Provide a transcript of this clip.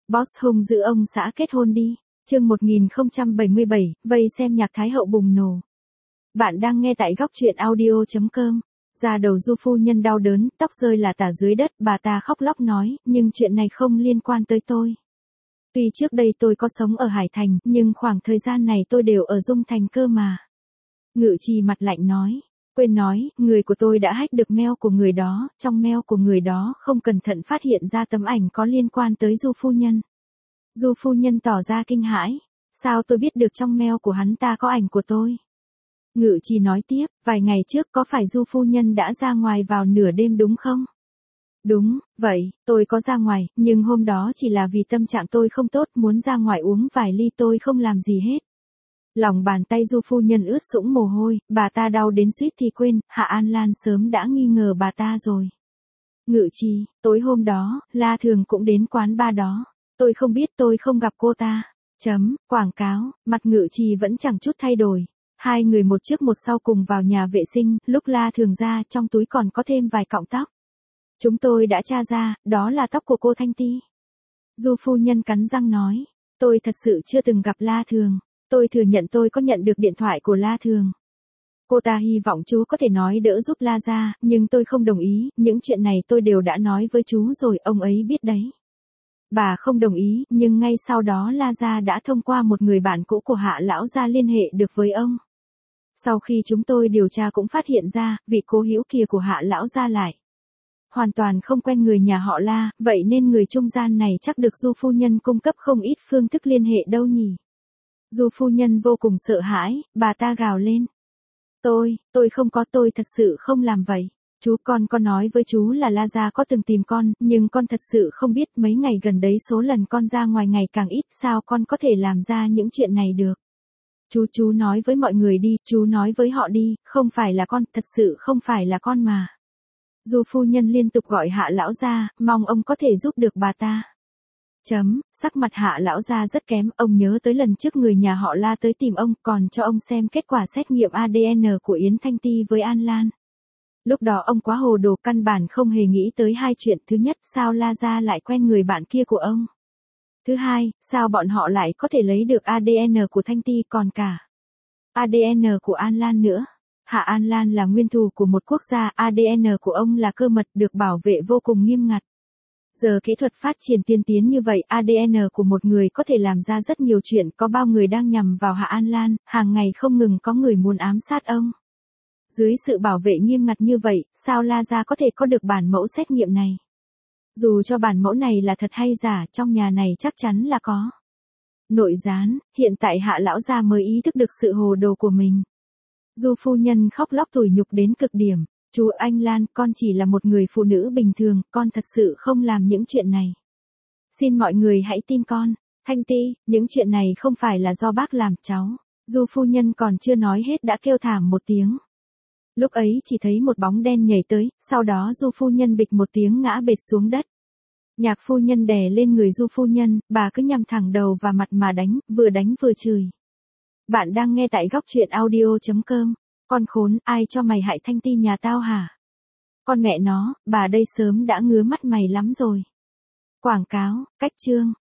Boss hung giữ ông xã kết hôn đi. Chương 1077, vây xem nhạc Thái hậu bùng nổ. Bạn đang nghe tại góc truyện audio.com. Da đầu Du phu nhân đau đớn, tóc rơi là tả dưới đất, bà ta khóc lóc nói, nhưng chuyện này không liên quan tới tôi. Tuy trước đây tôi có sống ở Hải Thành, nhưng khoảng thời gian này tôi đều ở Dung Thành cơ mà. Ngự trì mặt lạnh nói. Quên nói, người của tôi đã hack được mail của người đó, trong mail của người đó không cẩn thận phát hiện ra tấm ảnh có liên quan tới Du phu nhân. Du phu nhân tỏ ra kinh hãi. Sao tôi biết được trong mail của hắn ta có ảnh của tôi? Ngự trì nói tiếp, vài ngày trước có phải Du phu nhân đã ra ngoài vào nửa đêm đúng không? Đúng, vậy, tôi có ra ngoài, nhưng hôm đó chỉ là vì tâm trạng tôi không tốt, muốn ra ngoài uống vài ly, tôi không làm gì hết. Lòng bàn tay Du phu nhân ướt sũng mồ hôi, bà ta đau đến suýt thì quên, Hạ An Lan sớm đã nghi ngờ bà ta rồi. Ngự trì, tối hôm đó, La Thường cũng đến quán bar đó. Tôi không biết, tôi không gặp cô ta. Quảng cáo, mặt Ngự trì vẫn chẳng chút thay đổi. Hai người một trước một sau cùng vào nhà vệ sinh, lúc La Thường ra, trong túi còn có thêm vài cọng tóc. Chúng tôi đã tra ra, đó là tóc của cô Thanh Ti. Du phu nhân cắn răng nói, tôi thật sự chưa từng gặp La Thường. Tôi thừa nhận tôi có nhận được điện thoại của La Thường. Cô ta hy vọng chú có thể nói đỡ giúp La gia, nhưng tôi không đồng ý, những chuyện này tôi đều đã nói với chú rồi, ông ấy biết đấy. Bà không đồng ý, nhưng ngay sau đó La gia đã thông qua một người bạn cũ của Hạ lão gia liên hệ được với ông. Sau khi chúng tôi điều tra cũng phát hiện ra, vị cố hữu kia của Hạ lão gia lại hoàn toàn không quen người nhà họ La, vậy nên người trung gian này chắc được Du phu nhân cung cấp không ít phương thức liên hệ đâu nhỉ. Du phu nhân vô cùng sợ hãi, bà ta gào lên. Tôi không có, tôi thật sự không làm vậy. Chú con có nói với chú là La gia có từng tìm con, nhưng con thật sự không biết, mấy ngày gần đấy số lần con ra ngoài ngày càng ít, sao con có thể làm ra những chuyện này được. Chú nói với mọi người đi, chú nói với họ đi, không phải là con, thật sự không phải là con mà. Du phu nhân liên tục gọi Hạ lão gia, mong ông có thể giúp được bà ta. Sắc mặt Hạ lão gia rất kém, ông nhớ tới lần trước người nhà họ La tới tìm ông, còn cho ông xem kết quả xét nghiệm ADN của Yến Thanh Ti với An Lan. Lúc đó ông quá hồ đồ, căn bản không hề nghĩ tới hai chuyện, thứ nhất, sao La gia lại quen người bạn kia của ông. Thứ hai, sao bọn họ lại có thể lấy được ADN của Thanh Ti, còn cả ADN của An Lan nữa. Hạ An Lan là nguyên thủ của một quốc gia, ADN của ông là cơ mật, được bảo vệ vô cùng nghiêm ngặt. Giờ kỹ thuật phát triển tiên tiến như vậy, ADN của một người có thể làm ra rất nhiều chuyện, có bao người đang nhằm vào Hạ An Lan, hàng ngày không ngừng có người muốn ám sát ông. Dưới sự bảo vệ nghiêm ngặt như vậy, sao La gia có thể có được bản mẫu xét nghiệm này? Dù cho bản mẫu này là thật hay giả, trong nhà này chắc chắn là có nội gián, hiện tại Hạ lão gia mới ý thức được sự hồ đồ của mình. Du phu nhân khóc lóc tủi nhục đến cực điểm. Chú Anh Lan, con chỉ là một người phụ nữ bình thường, con thật sự không làm những chuyện này. Xin mọi người hãy tin con. Thanh Ti, những chuyện này không phải là do bác làm, cháu. Du phu nhân còn chưa nói hết đã kêu thảm một tiếng. Lúc ấy chỉ thấy một bóng đen nhảy tới, sau đó Du phu nhân bịch một tiếng ngã bệt xuống đất. Nhạc phu nhân đè lên người Du phu nhân, bà cứ nhằm thẳng đầu và mặt mà đánh vừa chửi. Bạn đang nghe tại góc truyện audio.com. Con khốn, ai cho mày hại Thanh Ti nhà tao hả? Con mẹ nó, bà đây sớm đã ngứa mắt mày lắm rồi. Quảng cáo, cách chương.